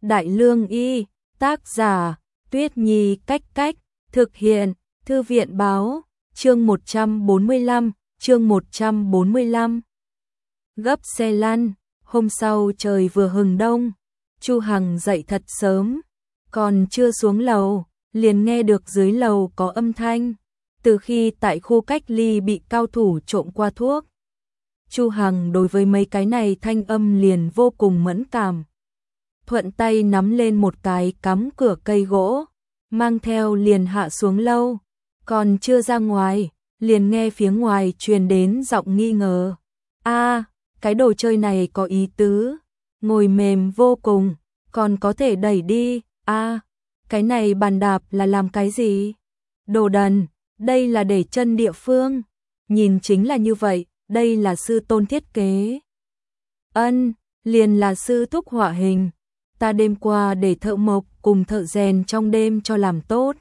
Đại Lương Y, tác giả, Tuyết Nhi Cách Cách, thực hiện, Thư viện Báo, chương 145, chương 145. Gấp xe lăn, hôm sau trời vừa hừng đông, Chu Hằng dậy thật sớm, còn chưa xuống lầu, liền nghe được dưới lầu có âm thanh, từ khi tại khu cách ly bị cao thủ trộm qua thuốc. Chu Hằng đối với mấy cái này thanh âm liền vô cùng mẫn cảm. Thuận tay nắm lên một cái cắm cửa cây gỗ, mang theo liền hạ xuống lâu, còn chưa ra ngoài, liền nghe phía ngoài truyền đến giọng nghi ngờ. A, cái đồ chơi này có ý tứ, ngồi mềm vô cùng, còn có thể đẩy đi. A, cái này bàn đạp là làm cái gì? Đồ đần, đây là để chân địa phương. Nhìn chính là như vậy, đây là sư tôn thiết kế. Ân, liền là sư thúc họa hình. Ta đêm qua để thợ mộc cùng thợ rèn trong đêm cho làm tốt.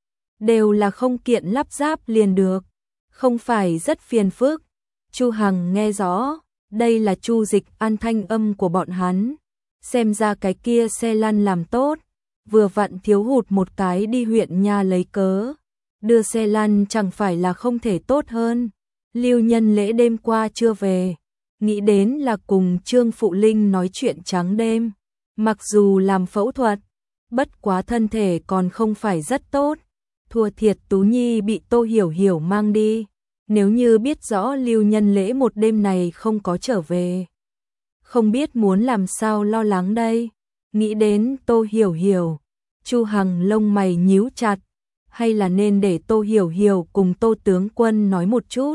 Đều là không kiện lắp ráp liền được, không phải rất phiền phức. Chu Hằng nghe rõ, đây là Chu Dịch An thanh âm của bọn hắn. Xem ra cái kia xe lăn làm tốt, vừa vặn thiếu hụt một cái đi huyện nha lấy cớ. Đưa xe lăn chẳng phải là không thể tốt hơn. Lưu Nhân Lễ đêm qua chưa về, nghĩ đến là cùng Trương Phụ Linh nói chuyện trắng đêm. Mặc dù làm phẫu thuật, bất quá thân thể còn không phải rất tốt, thua thiệt Tú Nhi bị Tô Hiểu Hiểu mang đi. Nếu như biết rõ Lưu Nhân Lễ một đêm này không có trở về, không biết muốn làm sao lo lắng đây. Nghĩ đến Tô Hiểu Hiểu, Chu Hằng lông mày nhíu chặt, hay là nên để Tô Hiểu Hiểu cùng Tô tướng quân nói một chút.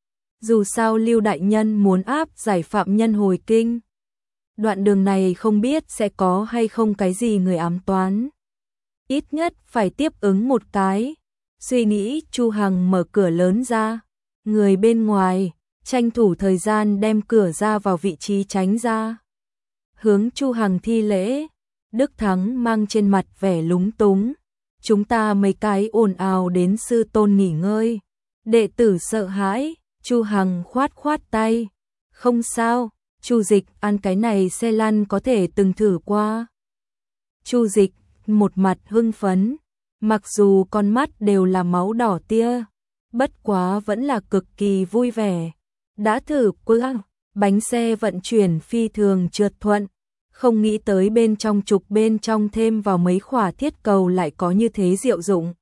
Dù sao Lưu đại nhân muốn áp giải phạm nhân hồi kinh, đoạn đường này không biết sẽ có hay không cái gì người ám toán. Ít nhất phải tiếp ứng một cái. Suy nghĩ, Chu Hằng mở cửa lớn ra, người bên ngoài tranh thủ thời gian đem cửa ra vào vị trí tránh ra. Hướng Chu Hằng thi lễ, Đức Thắng mang trên mặt vẻ lúng túng. Chúng ta mấy cái ồn ào đến sư tôn nghỉ ngơi. Đệ tử sợ hãi. Chu Hằng khoát khoát tay. Không sao, Chu Dịch An cái này xe lăn có thể từng thử qua. Chu Dịch một mặt hưng phấn, mặc dù con mắt đều là máu đỏ tia, bất quá vẫn là cực kỳ vui vẻ. Đã thử qua, bánh xe vận chuyển phi thường trượt thuận, không nghĩ tới bên trong trục bên trong thêm vào mấy khỏa thiết cầu lại có như thế diệu dụng.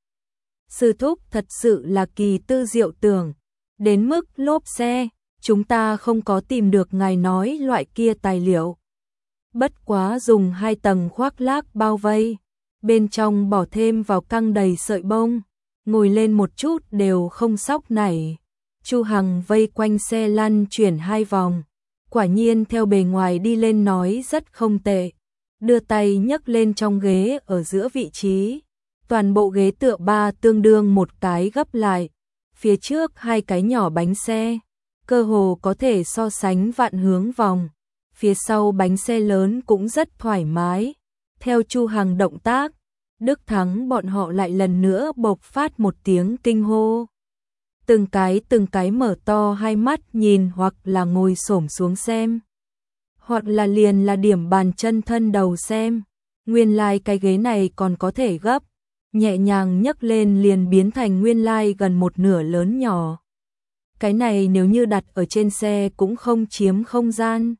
Sư thúc thật sự là kỳ tư diệu tưởng, đến mức lốp xe, chúng ta không có tìm được ngài nói loại kia tài liệu. Bất quá dùng 2 tầng khoác lác bao vây, bên trong bỏ thêm vào căng đầy sợi bông, ngồi lên một chút đều không sóc nảy. Chu Hằng vây quanh xe lăn chuyển 2 vòng, quả nhiên theo bề ngoài đi lên nói rất không tệ. Đưa tay nhấc lên trong ghế ở giữa vị trí, toàn bộ ghế tựa ba tương đương một cái gấp lại, phía trước 2 cái nhỏ bánh xe, cơ hồ có thể so sánh vạn hướng vòng. Phía sau bánh xe lớn cũng rất thoải mái. Theo Chu Hằng động tác, Đức Thắng bọn họ lại lần nữa bộc phát một tiếng kinh hô. Từng cái mở to hai mắt nhìn, hoặc là ngồi xổm xuống xem, hoặc là liền là điểm bàn chân thân đầu xem. Nguyên lai cái ghế này còn có thể gấp, nhẹ nhàng nhấc lên liền biến thành nguyên lai gần một nửa lớn nhỏ. Cái này nếu như đặt ở trên xe cũng không chiếm không gian.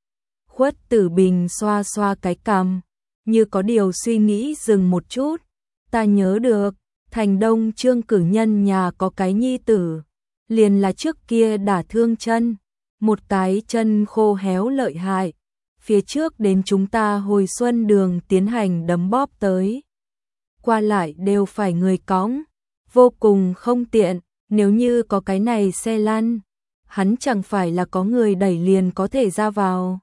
Khuất Tử Bình xoa xoa cái cằm, như có điều suy nghĩ dừng một chút. Ta nhớ được, Thành Đông Trương cử nhân nhà có cái nhi tử, liền là trước kia đả thương chân, một cái chân khô héo lợi hại. Phía trước đến chúng ta hồi xuân đường tiến hành đấm bóp tới, qua lại đều phải người cõng, vô cùng không tiện. Nếu như có cái này xe lăn, hắn chẳng phải là có người đẩy liền có thể ra vào.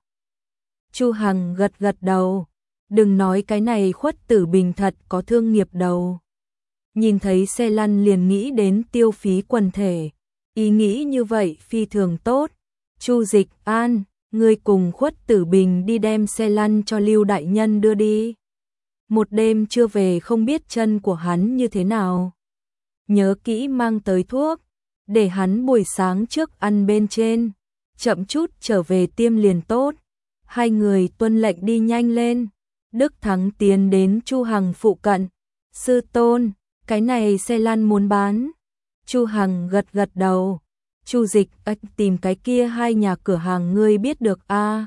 Chu Hằng gật gật đầu, đừng nói cái này Khuất Tử Bình thật có thương nghiệp đầu. Nhìn thấy xe lăn liền nghĩ đến tiêu phí quần thể, ý nghĩ như vậy phi thường tốt. Chu Dịch An, ngươi cùng Khuất Tử Bình đi đem xe lăn cho Lưu đại nhân đưa đi. Một đêm chưa về không biết chân của hắn như thế nào. Nhớ kỹ mang tới thuốc, để hắn buổi sáng trước ăn bên trên, chậm chút trở về tiêm liền tốt. 2 người tuân lệnh đi nhanh lên. Đức Thắng tiến đến Chu Hằng phụ cận. Sư tôn, cái này xe lăn muốn bán. Chu Hằng gật gật đầu. Chu Dịch, tìm cái kia 2 nhà cửa hàng ngươi biết được a?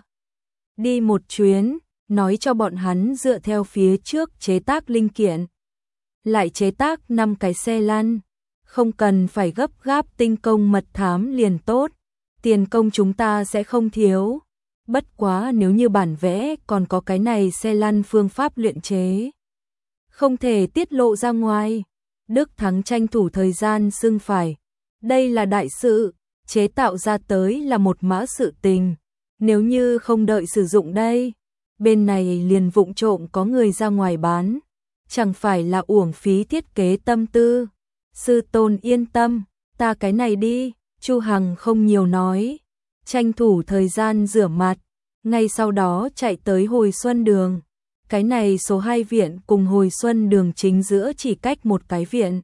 Đi một chuyến, nói cho bọn hắn dựa theo phía trước chế tác linh kiện. Lại chế tác 5 cái xe lăn. Không cần phải gấp gáp tinh công mật thám liền tốt. Tiền công chúng ta sẽ không thiếu. Bất quá nếu như bản vẽ còn có cái này xe lăn phương pháp luyện chế, không thể tiết lộ ra ngoài. Đức Thắng tranh thủ thời gian xưng phải. Đây là đại sự, chế tạo ra tới là một mã sự tình. Nếu như không đợi sử dụng đây, bên này liền vụng trộm có người ra ngoài bán. Chẳng phải là uổng phí thiết kế tâm tư. Sư tôn yên tâm, ta cái này đi. Chu Hằng không nhiều nói, tranh thủ thời gian rửa mặt, ngay sau đó chạy tới Hồi Xuân Đường. Cái này số 2 viện cùng Hồi Xuân Đường chính giữa chỉ cách một cái viện.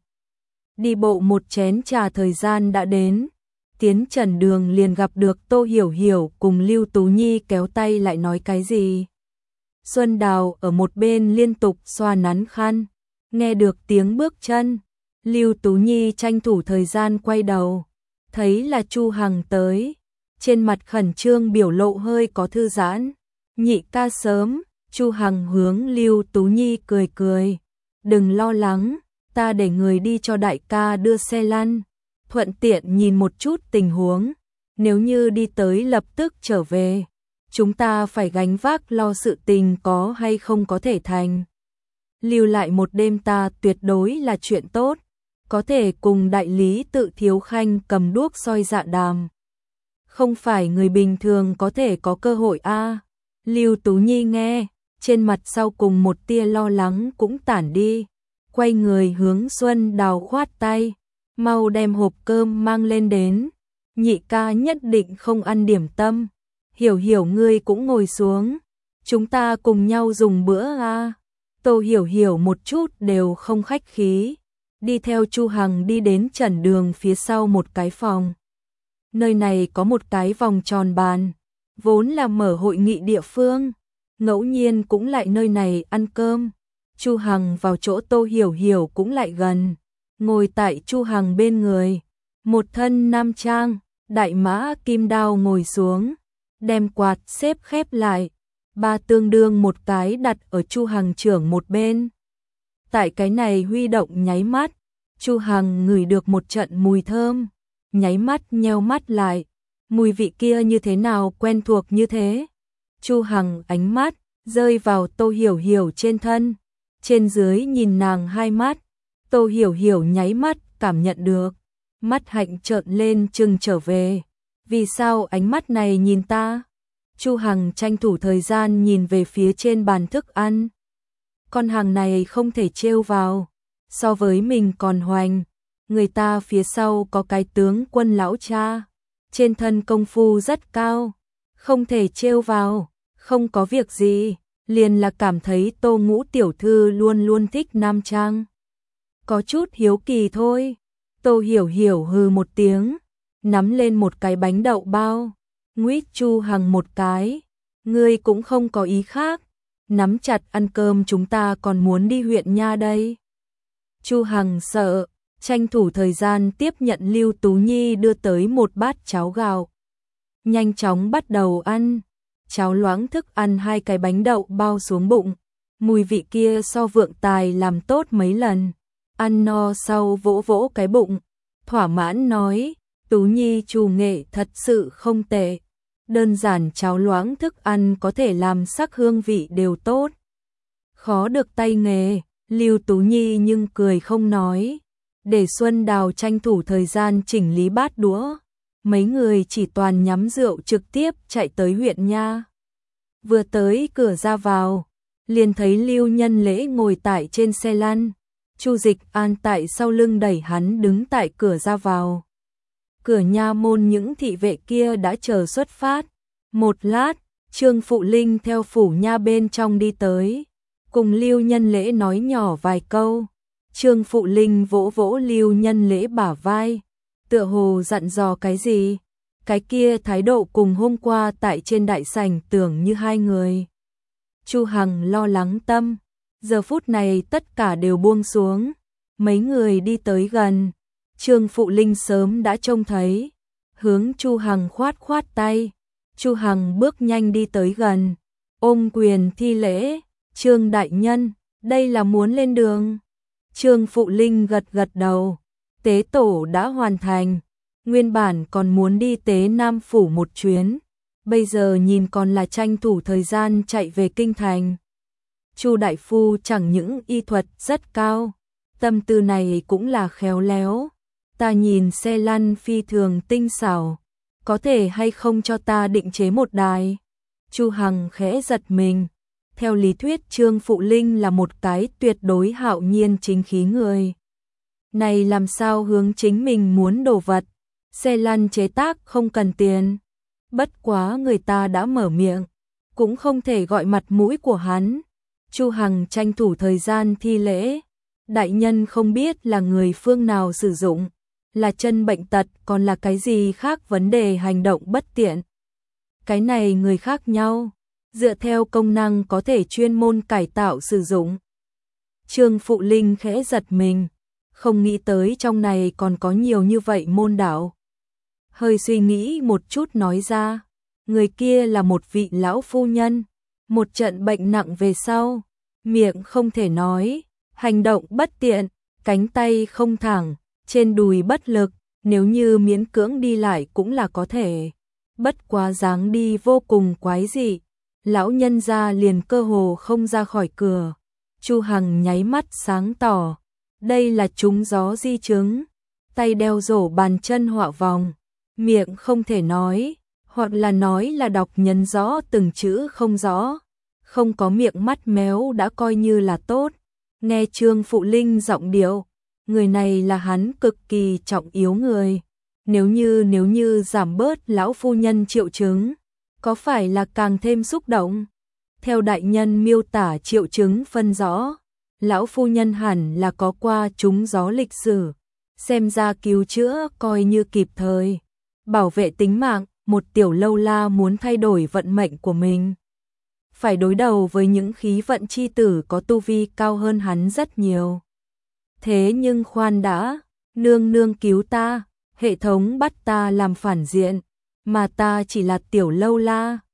Đi bộ một chén trà thời gian đã đến. Tiến Trần Đường liền gặp được Tô Hiểu Hiểu cùng Lưu Tú Nhi kéo tay lại nói cái gì. Xuân Đào ở một bên liên tục xoa nắn khăn, nghe được tiếng bước chân. Lưu Tú Nhi tranh thủ thời gian quay đầu, thấy là Chu Hằng tới, trên mặt khẩn trương biểu lộ hơi có thư giãn. Nhị ca sớm. Chu Hằng hướng Lưu Tú Nhi cười cười. Đừng lo lắng, ta để người đi cho đại ca đưa xe lăn, thuận tiện nhìn một chút tình huống. Nếu như đi tới lập tức trở về, chúng ta phải gánh vác lo sự tình có hay không có thể thành. Lưu lại một đêm ta tuyệt đối là chuyện tốt, có thể cùng đại lý Tự Thiếu Khanh cầm đuốc soi dạ đàm. Không phải người bình thường có thể có cơ hội a. Lưu Tú Nhi nghe, trên mặt sau cùng một tia lo lắng cũng tản đi, quay người hướng Xuân Đào khoát tay, mau đem hộp cơm mang lên đến. Nhị ca nhất định không ăn điểm tâm. Hiểu Hiểu ngươi cũng ngồi xuống, chúng ta cùng nhau dùng bữa a. Tô Hiểu Hiểu một chút đều không khách khí, đi theo Chu Hằng đi đến Trần Đường phía sau một cái phòng. Nơi này có một cái vòng tròn bàn, vốn là mở hội nghị địa phương, ngẫu nhiên cũng lại nơi này ăn cơm. Chu Hằng vào chỗ Tô Hiểu Hiểu cũng lại gần, ngồi tại Chu Hằng bên người, một thân nam trang, đại mã kim đao ngồi xuống, đem quạt xếp khép lại, ba tương đương một cái đặt ở Chu Hằng trưởng một bên. Tại cái này huy động nháy mắt, Chu Hằng ngửi được một trận mùi thơm, nháy mắt nheo mắt lại, mùi vị kia như thế nào quen thuộc như thế. Chu Hằng ánh mắt rơi vào Tô Hiểu Hiểu trên thân, trên dưới nhìn nàng 2 mắt. Tô Hiểu Hiểu nháy mắt cảm nhận được, mắt hạnh trợn lên trừng trở về. Vì sao ánh mắt này nhìn ta? Chu Hằng tranh thủ thời gian nhìn về phía trên bàn thức ăn. Con hàng này không thể trêu vào, so với mình còn hoành. Người ta phía sau có cái tướng quân lão cha, trên thân công phu rất cao, không thể trêu vào. Không có việc gì, liền là cảm thấy Tô Ngũ tiểu thư luôn luôn thích nam trang, có chút hiếu kỳ thôi. Tô Hiểu Hiểu hừ một tiếng, nắm lên một cái bánh đậu bao, nguyết Chu Hằng một cái. Ngươi cũng không có ý khác, nắm chặt ăn cơm, chúng ta còn muốn đi huyện nha đây. Chu Hằng sợ, tranh thủ thời gian tiếp nhận Lưu Tú Nhi đưa tới một bát cháo gạo, nhanh chóng bắt đầu ăn. Cháo loãng thức ăn 2 cái bánh đậu bao xuống bụng, mùi vị kia so Vượng Tài làm tốt mấy lần. Ăn no sau vỗ vỗ cái bụng, thỏa mãn nói, Tú Nhi chủ nghệ thật sự không tệ. Đơn giản cháo loãng thức ăn có thể làm sắc hương vị đều tốt. Khó được tay nghề. Lưu Tú Nhi nhưng cười không nói, để Xuân Đào tranh thủ thời gian chỉnh lý bát đũa. Mấy người chỉ toàn nhắm rượu trực tiếp chạy tới huyện nha. Vừa tới cửa ra vào, liền thấy Lưu Nhân Lễ ngồi tại trên xe lăn, Chu Dịch An tại sau lưng đẩy hắn đứng tại cửa ra vào. Cửa nha môn những thị vệ kia đã chờ xuất phát. Một lát, Trương Phụ Linh theo phủ nha bên trong đi tới, cùng Lưu Nhân Lễ nói nhỏ vài câu. Trương Phụ Linh vỗ vỗ Lưu Nhân Lễ bả vai, tựa hồ dặn dò cái gì. Cái kia thái độ cùng hôm qua tại trên đại sảnh tưởng như 2 người. Chu Hằng lo lắng tâm. Giờ phút này tất cả đều buông xuống. Mấy người đi tới gần. Trương Phụ Linh sớm đã trông thấy. Hướng Chu Hằng khoát khoát tay. Chu Hằng bước nhanh đi tới gần. Ôm quyền thi lễ. Trương đại nhân, đây là muốn lên đường. Trương Phụ Linh gật gật đầu. Tế tổ đã hoàn thành. Nguyên bản còn muốn đi Tế Nam Phủ một chuyến. Bây giờ nhìn còn là tranh thủ thời gian chạy về kinh thành. Chu đại phu chẳng những y thuật rất cao, tâm tư này cũng là khéo léo. Ta nhìn xe lăn phi thường tinh xảo, có thể hay không cho ta định chế một đài? Chu Hằng khẽ giật mình. Theo lý thuyết Trương Phụ Linh là một cái tuyệt đối hạo nhiên chính khí người. Này làm sao hướng chính mình muốn đồ vật? Xe lăn chế tác không cần tiền. Bất quá người ta đã mở miệng, cũng không thể gọi mặt mũi của hắn. Chu Hằng tranh thủ thời gian thi lễ. Đại nhân không biết là người phương nào sử dụng, là chân bệnh tật còn là cái gì khác, vấn đề hành động bất tiện. Cái này người khác nhau, dựa theo công năng có thể chuyên môn cải tạo sử dụng. Trương Phụ Linh khẽ giật mình, không nghĩ tới trong này còn có nhiều như vậy môn đạo. Hơi suy nghĩ một chút nói ra, người kia là một vị lão phu nhân, một trận bệnh nặng về sau, miệng không thể nói, hành động bất tiện, cánh tay không thẳng, trên đùi bất lực, nếu như miễn cưỡng đi lại cũng là có thể. Bất quá dáng đi vô cùng quái dị, lão nhân gia liền cơ hồ không ra khỏi cửa. Chu Hằng nháy mắt sáng tỏ, đây là trúng gió di chứng, tay đeo rổ bàn chân họa vòng, miệng không thể nói, hoặc là nói là đọc nhấn rõ từng chữ không rõ, không có miệng mắt méo đã coi như là tốt. Nghe Trương Phụ Linh giọng điệu, người này là hắn cực kỳ trọng yếu người. Nếu như giảm bớt lão phu nhân triệu chứng, có phải là càng thêm xúc động? Theo đại nhân miêu tả triệu chứng phân rõ, lão phu nhân hẳn là có qua trúng gió lịch sử, xem ra cứu chữa coi như kịp thời, bảo vệ tính mạng. Một tiểu lâu la muốn thay đổi vận mệnh của mình, phải đối đầu với những khí vận chi tử có tu vi cao hơn hắn rất nhiều. Thế nhưng khoan đã, nương nương cứu ta, hệ thống bắt ta làm phản diện, mà ta chỉ là tiểu lâu la,